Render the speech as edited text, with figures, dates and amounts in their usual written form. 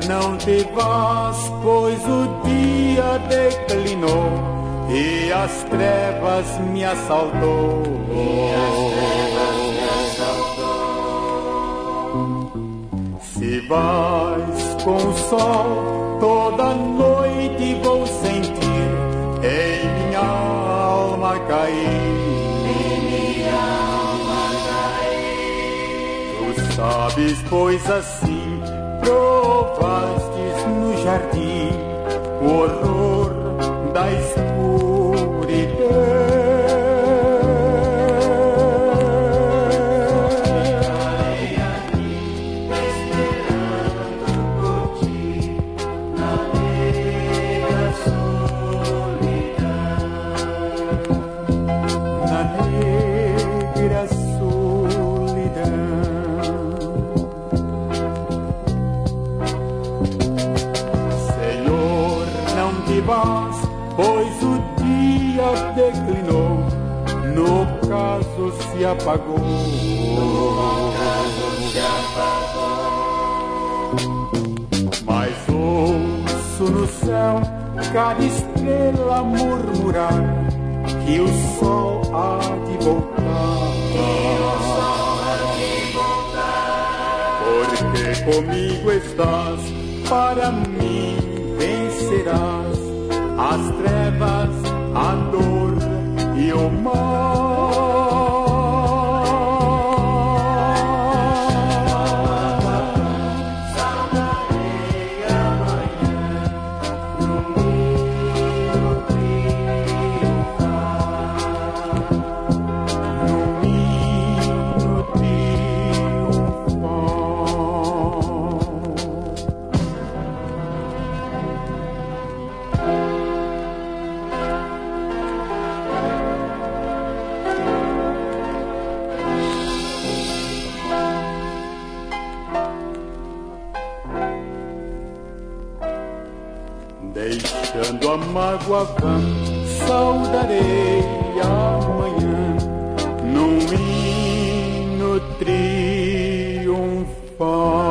não te vás, pois o dia declinou e as trevas me assaltou. Se vais com o sol, toda noite vou sentir em minha alma cair. Tu sabes, pois assim provastes no jardim o horror da escuridão. Pois o dia declinou, no caso se apagou. Mas ouço no céu cada estrela murmurar que o sol há de voltar. Porque comigo estás, para mim vencerás as trevas, a dor e o mal. Saudade amanhã, domingo triunfar, domingo triunfar. Deixando a mágoa vã, saudarei amanhã num hino triunfal.